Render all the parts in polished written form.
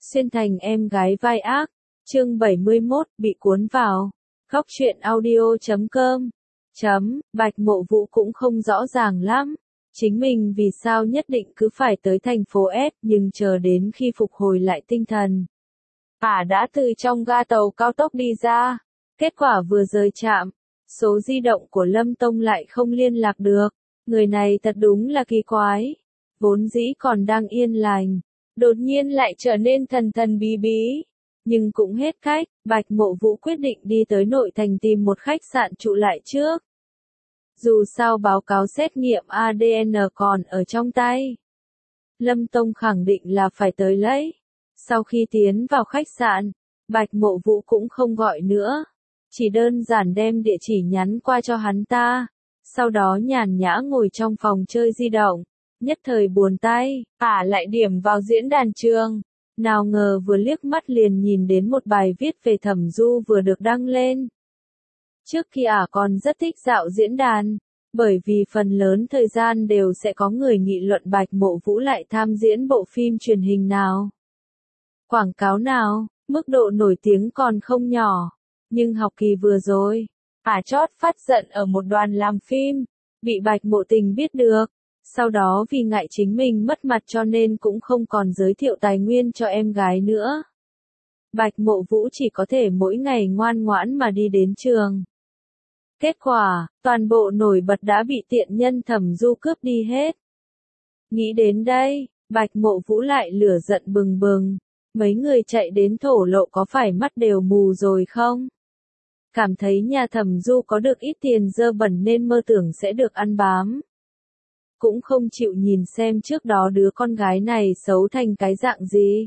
Xuyên thành em gái vai ác, chương 71, bị cuốn vào. Góc truyện audio.com. Bạch Mộ Vũ cũng không rõ ràng lắm. Chính mình vì sao nhất định cứ phải tới thành phố S, nhưng chờ đến khi phục hồi lại tinh thần. Đã từ trong ga tàu cao tốc đi ra. Kết quả vừa rời trạm, số di động của Lâm Tông lại không liên lạc được. Người này thật đúng là kỳ quái. Vốn dĩ còn đang yên lành, đột nhiên lại trở nên thần thần bí bí. Nhưng cũng hết cách, Bạch Mộ Vũ quyết định đi tới nội thành tìm một khách sạn trụ lại trước. Dù sao báo cáo xét nghiệm ADN còn ở trong tay. Lâm Tông khẳng định là phải tới lấy. Sau khi tiến vào khách sạn, Bạch Mộ Vũ cũng không gọi nữa. Chỉ đơn giản đem địa chỉ nhắn qua cho hắn ta. Sau đó nhàn nhã ngồi trong phòng chơi di động. Nhất thời buồn tay, lại điểm vào diễn đàn trường. Nào ngờ vừa liếc mắt liền nhìn đến một bài viết về Thẩm Du vừa được đăng lên. Trước khi còn rất thích dạo diễn đàn, bởi vì phần lớn thời gian đều sẽ có người nghị luận Bạch Mộ Vũ lại tham diễn bộ phim truyền hình nào, quảng cáo nào, mức độ nổi tiếng còn không nhỏ. Nhưng học kỳ vừa rồi, chót phát giận ở một đoàn làm phim, bị Bạch Mộ Tình biết được. Sau đó vì ngại chính mình mất mặt cho nên cũng không còn giới thiệu tài nguyên cho em gái nữa. Bạch Mộ Vũ chỉ có thể mỗi ngày ngoan ngoãn mà đi đến trường. Kết quả, toàn bộ nổi bật đã bị tiện nhân Thẩm Du cướp đi hết. Nghĩ đến đây, Bạch Mộ Vũ lại lửa giận bừng bừng. Mấy người chạy đến thổ lộ có phải mắt đều mù rồi không? Cảm thấy nhà Thẩm Du có được ít tiền dơ bẩn nên mơ tưởng sẽ được ăn bám. Cũng không chịu nhìn xem trước đó đứa con gái này xấu thành cái dạng gì.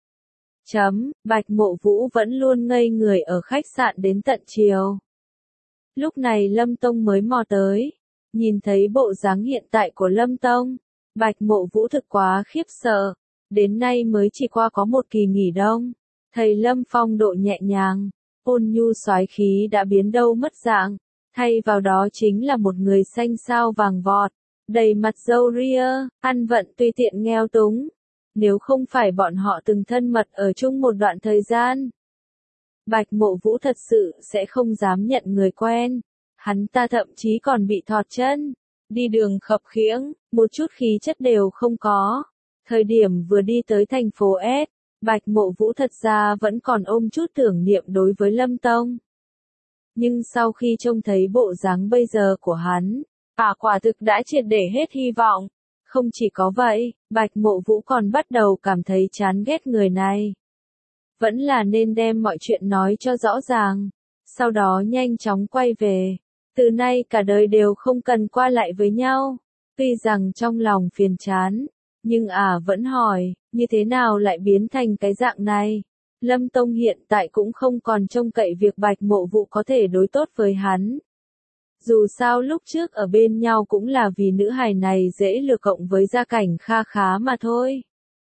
Bạch Mộ Vũ vẫn luôn ngây người ở khách sạn đến tận chiều. Lúc này Lâm Tông mới mò tới. Nhìn thấy bộ dáng hiện tại của Lâm Tông, Bạch Mộ Vũ thực quá khiếp sợ. Đến nay mới chỉ qua có một kỳ nghỉ đông. Thầy Lâm phong độ nhẹ nhàng, ôn nhu soái khí đã biến đâu mất dạng. Thay vào đó chính là một người xanh xao vàng vọt. Đầy mặt râu ria, ăn vận tùy tiện nghèo túng. Nếu không phải bọn họ từng thân mật ở chung một đoạn thời gian, Bạch Mộ Vũ thật sự sẽ không dám nhận người quen. Hắn ta thậm chí còn bị thọt chân, đi đường khập khiễng, một chút khí chất đều không có. Thời điểm vừa đi tới thành phố S, Bạch Mộ Vũ thật ra vẫn còn ôm chút tưởng niệm đối với Lâm Tông. Nhưng sau khi trông thấy bộ dáng bây giờ của hắn, quả thực đã triệt để hết hy vọng. Không chỉ có vậy, Bạch Mộ Vũ còn bắt đầu cảm thấy chán ghét người này. Vẫn là nên đem mọi chuyện nói cho rõ ràng. Sau đó nhanh chóng quay về. Từ nay cả đời đều không cần qua lại với nhau. Tuy rằng trong lòng phiền chán, nhưng vẫn hỏi, như thế nào lại biến thành cái dạng này? Lâm Tông hiện tại cũng không còn trông cậy việc Bạch Mộ Vũ có thể đối tốt với hắn. Dù sao lúc trước ở bên nhau cũng là vì nữ hài này dễ lừa cộng với gia cảnh kha khá mà thôi.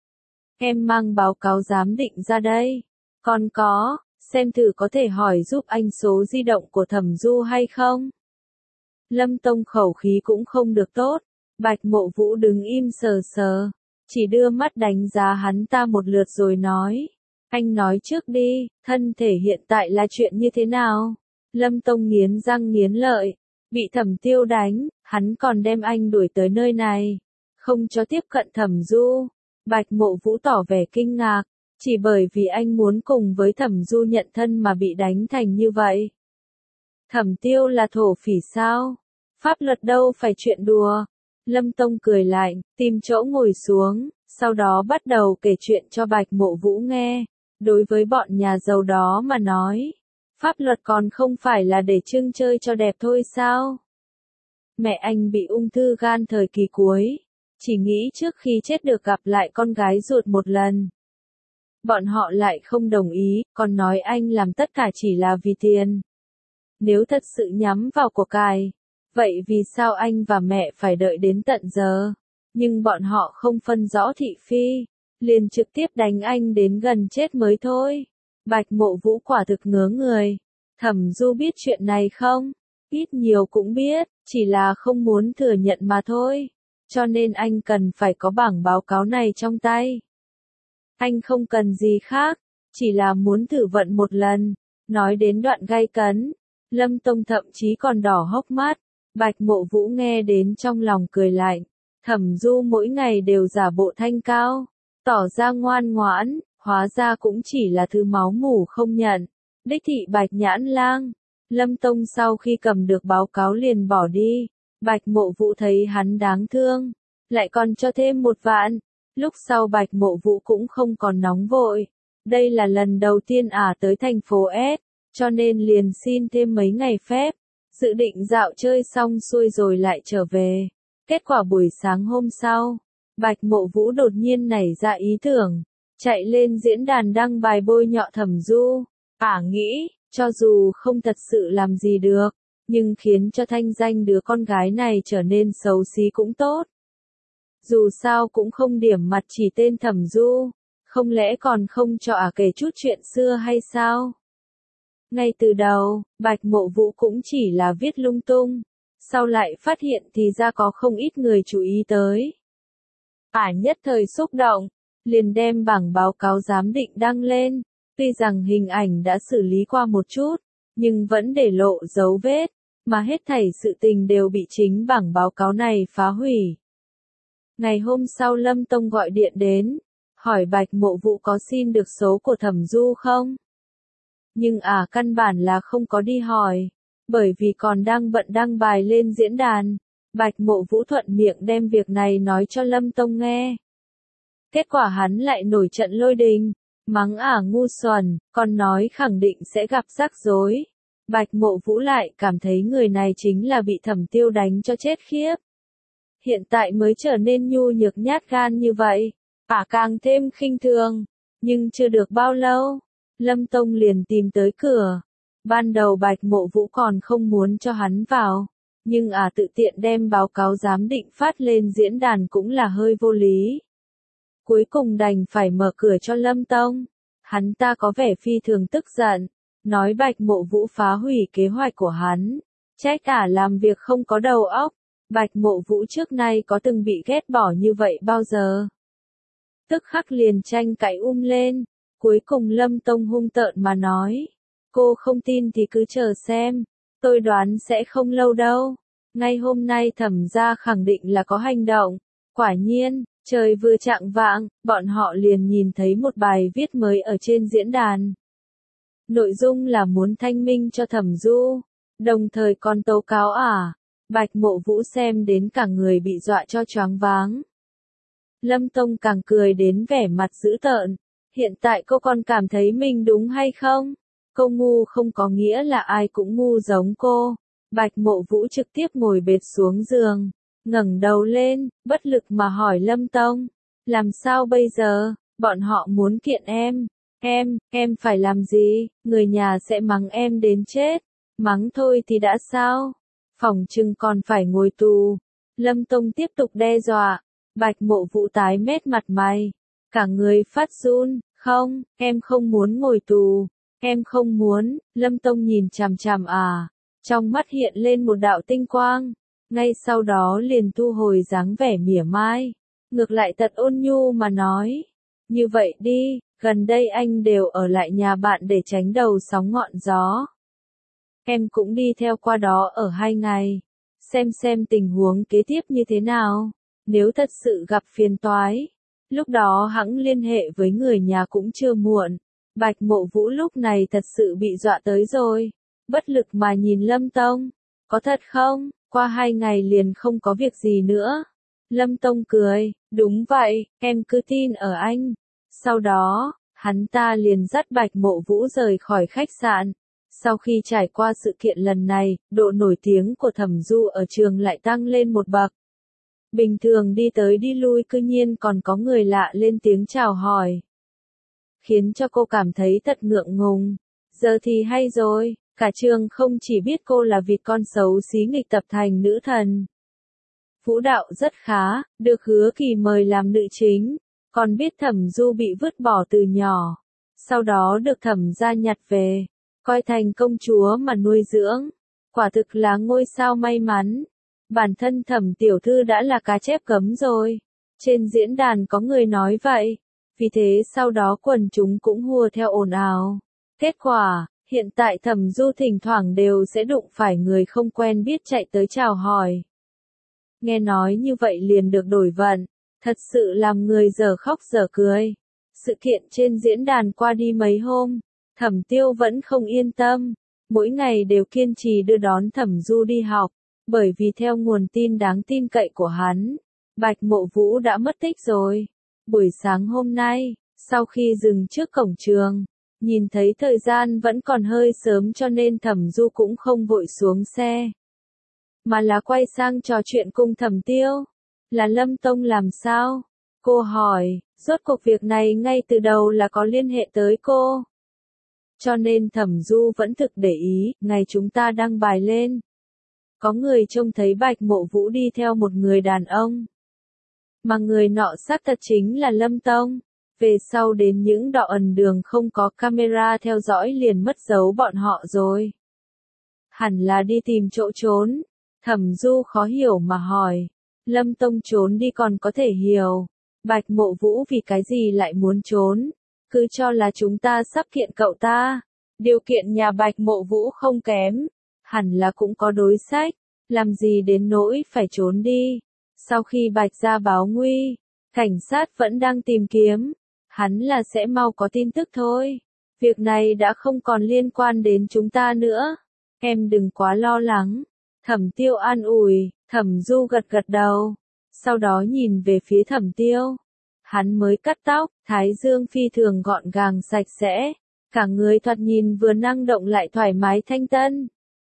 Em mang báo cáo giám định ra đây. Còn có, xem thử có thể hỏi giúp anh số di động của Thẩm Du hay không? Lâm Tông khẩu khí cũng không được tốt. Bạch Mộ Vũ đứng im sờ sờ. Chỉ đưa mắt đánh giá hắn ta một lượt rồi nói. Anh nói trước đi, thân thể hiện tại là chuyện như thế nào? Lâm Tông nghiến răng nghiến lợi. Bị Thẩm Tiêu đánh, hắn còn đem anh đuổi tới nơi này. Không cho tiếp cận Thẩm Du. Bạch Mộ Vũ tỏ vẻ kinh ngạc. Chỉ bởi vì anh muốn cùng với Thẩm Du nhận thân mà bị đánh thành như vậy. Thẩm Tiêu là thổ phỉ sao? Pháp luật đâu phải chuyện đùa. Lâm Tông cười lạnh, tìm chỗ ngồi xuống, sau đó bắt đầu kể chuyện cho Bạch Mộ Vũ nghe. Đối với bọn nhà giàu đó mà nói, pháp luật còn không phải là để trưng chơi cho đẹp thôi sao? Mẹ anh bị ung thư gan thời kỳ cuối, chỉ nghĩ trước khi chết được gặp lại con gái ruột một lần. Bọn họ lại không đồng ý, còn nói anh làm tất cả chỉ là vì tiền. Nếu thật sự nhắm vào của cải, vậy vì sao anh và mẹ phải đợi đến tận giờ? Nhưng bọn họ không phân rõ thị phi, liền trực tiếp đánh anh đến gần chết mới thôi. Bạch Mộ Vũ quả thực ngớ người. Thẩm Du biết chuyện này không? Ít nhiều cũng biết, chỉ là không muốn thừa nhận mà thôi. Cho nên anh cần phải có bảng báo cáo này trong tay. Anh không cần gì khác, chỉ là muốn thử vận một lần. Nói đến đoạn gay cấn, Lâm Tông thậm chí còn đỏ hốc mắt. Bạch Mộ Vũ nghe đến trong lòng cười lạnh. Thẩm Du mỗi ngày đều giả bộ thanh cao, tỏ ra ngoan ngoãn, hóa ra cũng chỉ là thứ máu mủ không nhận. Đích thị Bạch Nhãn Lang. Lâm Tông sau khi cầm được báo cáo liền bỏ đi. Bạch Mộ Vũ thấy hắn đáng thương, lại còn cho thêm 1 vạn. Lúc sau Bạch Mộ Vũ cũng không còn nóng vội. Đây là lần đầu tiên tới thành phố S, cho nên liền xin thêm mấy ngày phép. Dự định dạo chơi xong xuôi rồi lại trở về. Kết quả buổi sáng hôm sau, Bạch Mộ Vũ đột nhiên nảy ra ý tưởng, chạy lên diễn đàn đăng bài bôi nhọ Thẩm Du. Nghĩ, cho dù không thật sự làm gì được, nhưng khiến cho thanh danh đứa con gái này trở nên xấu xí cũng tốt. Dù sao cũng không điểm mặt chỉ tên Thẩm Du, không lẽ còn không cho kể chút chuyện xưa hay sao? Ngay từ đầu, Bạch Mộ Vũ cũng chỉ là viết lung tung, sau lại phát hiện thì ra có không ít người chú ý tới. Nhất thời xúc động, liền đem bảng báo cáo giám định đăng lên, tuy rằng hình ảnh đã xử lý qua một chút, nhưng vẫn để lộ dấu vết, mà hết thảy sự tình đều bị chính bảng báo cáo này phá hủy. Ngày hôm sau Lâm Tông gọi điện đến, hỏi Bạch Mộ Vũ có xin được số của Thẩm Du không? Nhưng căn bản là không có đi hỏi, bởi vì còn đang bận đăng bài lên diễn đàn. Bạch Mộ Vũ thuận miệng đem việc này nói cho Lâm Tông nghe. Kết quả hắn lại nổi trận lôi đình, mắng ngu xuẩn, còn nói khẳng định sẽ gặp rắc rối. Bạch Mộ Vũ lại cảm thấy người này chính là bị Thẩm Tiêu đánh cho chết khiếp. Hiện tại mới trở nên nhu nhược nhát gan như vậy, càng thêm khinh thường. Nhưng chưa được bao lâu, Lâm Tông liền tìm tới cửa. Ban đầu Bạch Mộ Vũ còn không muốn cho hắn vào, nhưng tự tiện đem báo cáo giám định phát lên diễn đàn cũng là hơi vô lý. Cuối cùng đành phải mở cửa cho Lâm Tông. Hắn ta có vẻ phi thường tức giận, nói Bạch Mộ Vũ phá hủy kế hoạch của hắn, trách làm việc không có đầu óc. Bạch Mộ Vũ trước nay có từng bị ghét bỏ như vậy bao giờ? Tức khắc liền tranh cãi lên. Cuối cùng Lâm Tông hung tợn mà nói, cô không tin thì cứ chờ xem, tôi đoán sẽ không lâu đâu. Ngay hôm nay Thẩm gia khẳng định là có hành động. Quả nhiên, trời vừa chạng vạng, bọn họ liền nhìn thấy một bài viết mới ở trên diễn đàn. Nội dung là muốn thanh minh cho Thẩm Du, đồng thời còn tố cáo Bạch Mộ Vũ xem đến cả người bị dọa cho choáng váng. Lâm Tông càng cười đến vẻ mặt dữ tợn. Hiện tại cô còn cảm thấy mình đúng hay không? Cô ngu không có nghĩa là ai cũng ngu giống cô. Bạch Mộ Vũ trực tiếp ngồi bệt xuống giường, ngẩng đầu lên, bất lực mà hỏi Lâm Tông. Làm sao bây giờ? Bọn họ muốn kiện em. Em phải làm gì? Người nhà sẽ mắng em đến chết. Mắng thôi thì đã sao? Phỏng chừng còn phải ngồi tù. Lâm Tông tiếp tục đe dọa. Bạch Mộ Vũ tái mét mặt mày, cả người phát run. Không, em không muốn ngồi tù. Em không muốn. Lâm Tông nhìn chằm chằm trong mắt hiện lên một đạo tinh quang. Ngay sau đó liền thu hồi dáng vẻ mỉa mai. Ngược lại thật ôn nhu mà nói. Như vậy đi, gần đây anh đều ở lại nhà bạn để tránh đầu sóng ngọn gió. Em cũng đi theo qua đó ở 2 ngày. Xem tình huống kế tiếp như thế nào. Nếu thật sự gặp phiền toái, lúc đó hẵng liên hệ với người nhà cũng chưa muộn. Bạch Mộ Vũ lúc này thật sự bị dọa tới rồi. Bất lực mà nhìn Lâm Tông. Có thật không? Qua 2 ngày liền không có việc gì nữa. Lâm Tông cười. Đúng vậy, em cứ tin ở anh. Sau đó, hắn ta liền dắt Bạch Mộ Vũ rời khỏi khách sạn. Sau khi trải qua sự kiện lần này, độ nổi tiếng của Thẩm Du ở trường lại tăng lên một bậc. Bình thường đi tới đi lui cư nhiên còn có người lạ lên tiếng chào hỏi. Khiến cho cô cảm thấy thật ngượng ngùng. Giờ thì hay rồi, cả trường không chỉ biết cô là vịt con xấu xí nghịch tập thành nữ thần. Vũ đạo rất khá, được Hứa Kỳ mời làm nữ chính, còn biết Thẩm Du bị vứt bỏ từ nhỏ. Sau đó được Thẩm gia nhặt về, coi thành công chúa mà nuôi dưỡng. Quả thực là ngôi sao may mắn. Bản thân Thẩm tiểu thư đã là cá chép cấm rồi. Trên diễn đàn có người nói vậy. Vì thế sau đó quần chúng cũng hùa theo ồn ào. Kết quả, hiện tại Thẩm Du thỉnh thoảng đều sẽ đụng phải người không quen biết chạy tới chào hỏi. Nghe nói như vậy liền được đổi vận, thật sự làm người dở khóc dở cười. Sự kiện trên diễn đàn qua đi mấy hôm, Thẩm Tiêu vẫn không yên tâm, mỗi ngày đều kiên trì đưa đón Thẩm Du đi học, bởi vì theo nguồn tin đáng tin cậy của hắn, Bạch Mộ Vũ đã mất tích rồi. Buổi sáng hôm nay, sau khi dừng trước cổng trường, nhìn thấy thời gian vẫn còn hơi sớm cho nên Thẩm Du cũng không vội xuống xe, mà là quay sang trò chuyện cùng Thẩm Tiêu. Là Lâm Tông làm sao? Cô hỏi, rốt cuộc việc này ngay từ đầu là có liên hệ tới cô. Cho nên Thẩm Du vẫn thực để ý, ngày chúng ta đăng bài lên. Có người trông thấy Bạch Mộ Vũ đi theo một người đàn ông. Mà người nọ xác thật chính là Lâm Tông. Về sau đến những đoạn ẩn đường không có camera theo dõi liền mất dấu bọn họ rồi. Hẳn là đi tìm chỗ trốn. Thẩm Du khó hiểu mà hỏi. Lâm Tông trốn đi còn có thể hiểu. Bạch Mộ Vũ vì cái gì lại muốn trốn? Cứ cho là chúng ta sắp kiện cậu ta. Điều kiện nhà Bạch Mộ Vũ không kém. Hẳn là cũng có đối sách. Làm gì đến nỗi phải trốn đi. Sau khi Bạch gia báo nguy, cảnh sát vẫn đang tìm kiếm. Hắn là sẽ mau có tin tức thôi. Việc này đã không còn liên quan đến chúng ta nữa. Em đừng quá lo lắng. Thẩm Tiêu an ủi. Thẩm Du gật gật đầu. Sau đó nhìn về phía Thẩm Tiêu. Hắn mới cắt tóc, thái dương phi thường gọn gàng sạch sẽ. Cả người thoạt nhìn vừa năng động lại thoải mái thanh tân.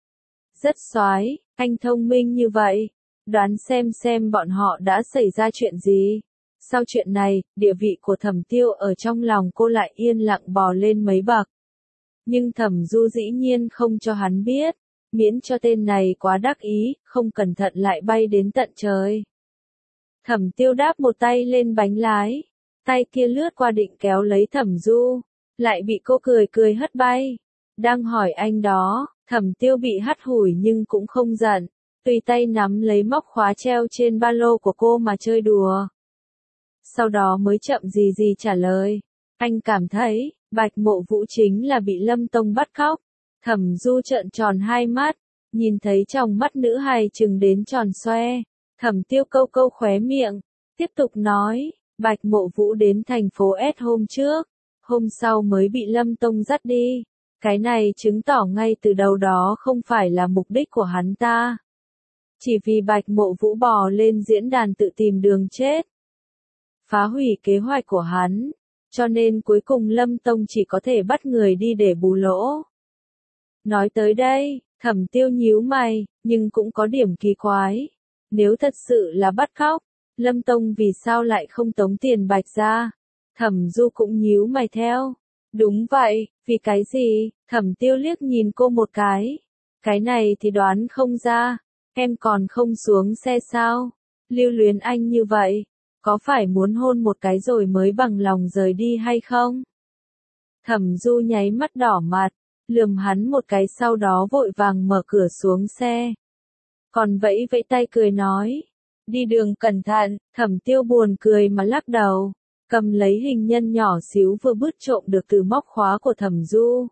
Rất xoái, anh thông minh như vậy. Đoán xem bọn họ đã xảy ra chuyện gì. Sau chuyện này, địa vị của Thẩm Tiêu ở trong lòng cô lại yên lặng bò lên mấy bậc. Nhưng Thẩm Du dĩ nhiên không cho hắn biết, miễn cho tên này quá đắc ý, không cẩn thận lại bay đến tận trời. Thẩm Tiêu đáp một tay lên bánh lái, tay kia lướt qua định kéo lấy Thẩm Du, lại bị cô cười cười hất bay. Đang hỏi anh đó, Thẩm Tiêu bị hắt hủi nhưng cũng không giận, tùy tay nắm lấy móc khóa treo trên ba lô của cô mà chơi đùa. Sau đó mới chậm gì gì trả lời, anh cảm thấy, Bạch Mộ Vũ chính là bị Lâm Tông bắt cóc. Thẩm Du trợn tròn hai mắt, nhìn thấy trong mắt nữ hài trừng đến tròn xoe. Thẩm Tiêu câu câu khóe miệng, tiếp tục nói, Bạch Mộ Vũ đến thành phố S hôm trước, hôm sau mới bị Lâm Tông dắt đi. Cái này chứng tỏ ngay từ đầu đó không phải là mục đích của hắn ta. Chỉ vì Bạch Mộ Vũ bò lên diễn đàn tự tìm đường chết, phá hủy kế hoạch của hắn, cho nên cuối cùng Lâm Tông chỉ có thể bắt người đi để bù lỗ. Nói tới đây, Thẩm Tiêu nhíu mày, nhưng cũng có điểm kỳ quái. Nếu thật sự là bắt cóc, Lâm Tông vì sao lại không tống tiền Bạch gia? Thẩm Du cũng nhíu mày theo. Đúng vậy, vì cái gì? Thẩm Tiêu liếc nhìn cô một cái. Cái này thì đoán không ra, em còn không xuống xe sao? Lưu luyến anh như vậy, có phải muốn hôn một cái rồi mới bằng lòng rời đi hay không? Thẩm Du nháy mắt đỏ mặt, lườm hắn một cái sau đó vội vàng mở cửa xuống xe. Còn vẫy vẫy tay cười nói, đi đường cẩn thận. Thẩm Tiêu buồn cười mà lắc đầu, cầm lấy hình nhân nhỏ xíu vừa bứt trộm được từ móc khóa của Thẩm Du.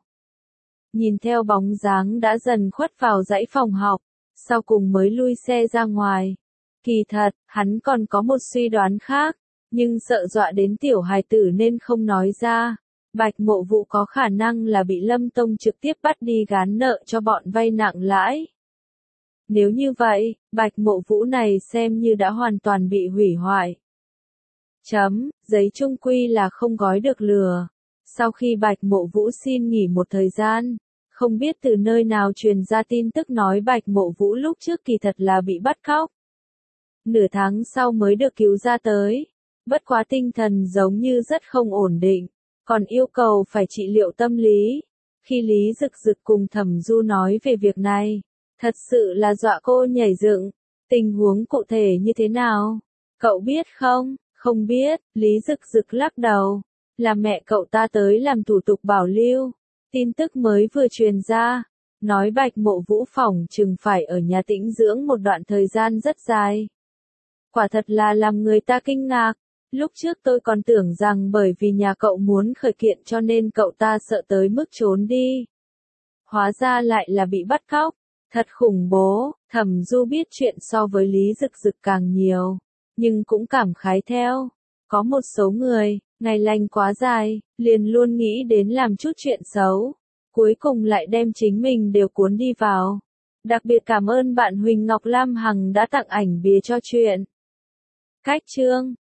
Nhìn theo bóng dáng đã dần khuất vào dãy phòng học, sau cùng mới lui xe ra ngoài. Kỳ thật, hắn còn có một suy đoán khác, nhưng sợ dọa đến tiểu hài tử nên không nói ra. Bạch Mộ Vũ có khả năng là bị Lâm Tông trực tiếp bắt đi gán nợ cho bọn vay nặng lãi. Nếu như vậy, Bạch Mộ Vũ này xem như đã hoàn toàn bị hủy hoại. Giấy chung quy là không gói được lửa. Sau khi Bạch Mộ Vũ xin nghỉ một thời gian, không biết từ nơi nào truyền ra tin tức nói Bạch Mộ Vũ lúc trước kỳ thật là bị bắt cóc. Nửa tháng sau mới được cứu ra tới. Bất quá tinh thần giống như rất không ổn định, còn yêu cầu phải trị liệu tâm lý. Khi Lý Dực Dực cùng Thẩm Du nói về việc này, thật sự là dọa cô nhảy dựng. Tình huống cụ thể như thế nào? Cậu biết không? Không biết, Lý Dực Dực lắc đầu. Là mẹ cậu ta tới làm thủ tục bảo lưu. Tin tức mới vừa truyền ra, nói Bạch Mộ Vũ phỏng chừng phải ở nhà tĩnh dưỡng một đoạn thời gian rất dài. Quả thật là làm người ta kinh ngạc. Lúc trước tôi còn tưởng rằng bởi vì nhà cậu muốn khởi kiện cho nên cậu ta sợ tới mức trốn đi. Hóa ra lại là bị bắt cóc. Thật khủng bố, Thẩm Du biết chuyện so với Lý Dực Dực càng nhiều, nhưng cũng cảm khái theo. Có một số người, ngày lành quá dài, liền luôn nghĩ đến làm chút chuyện xấu, cuối cùng lại đem chính mình đều cuốn đi vào. Đặc biệt cảm ơn bạn Huỳnh Ngọc Lam Hằng đã tặng ảnh bìa cho chuyện. Cách chương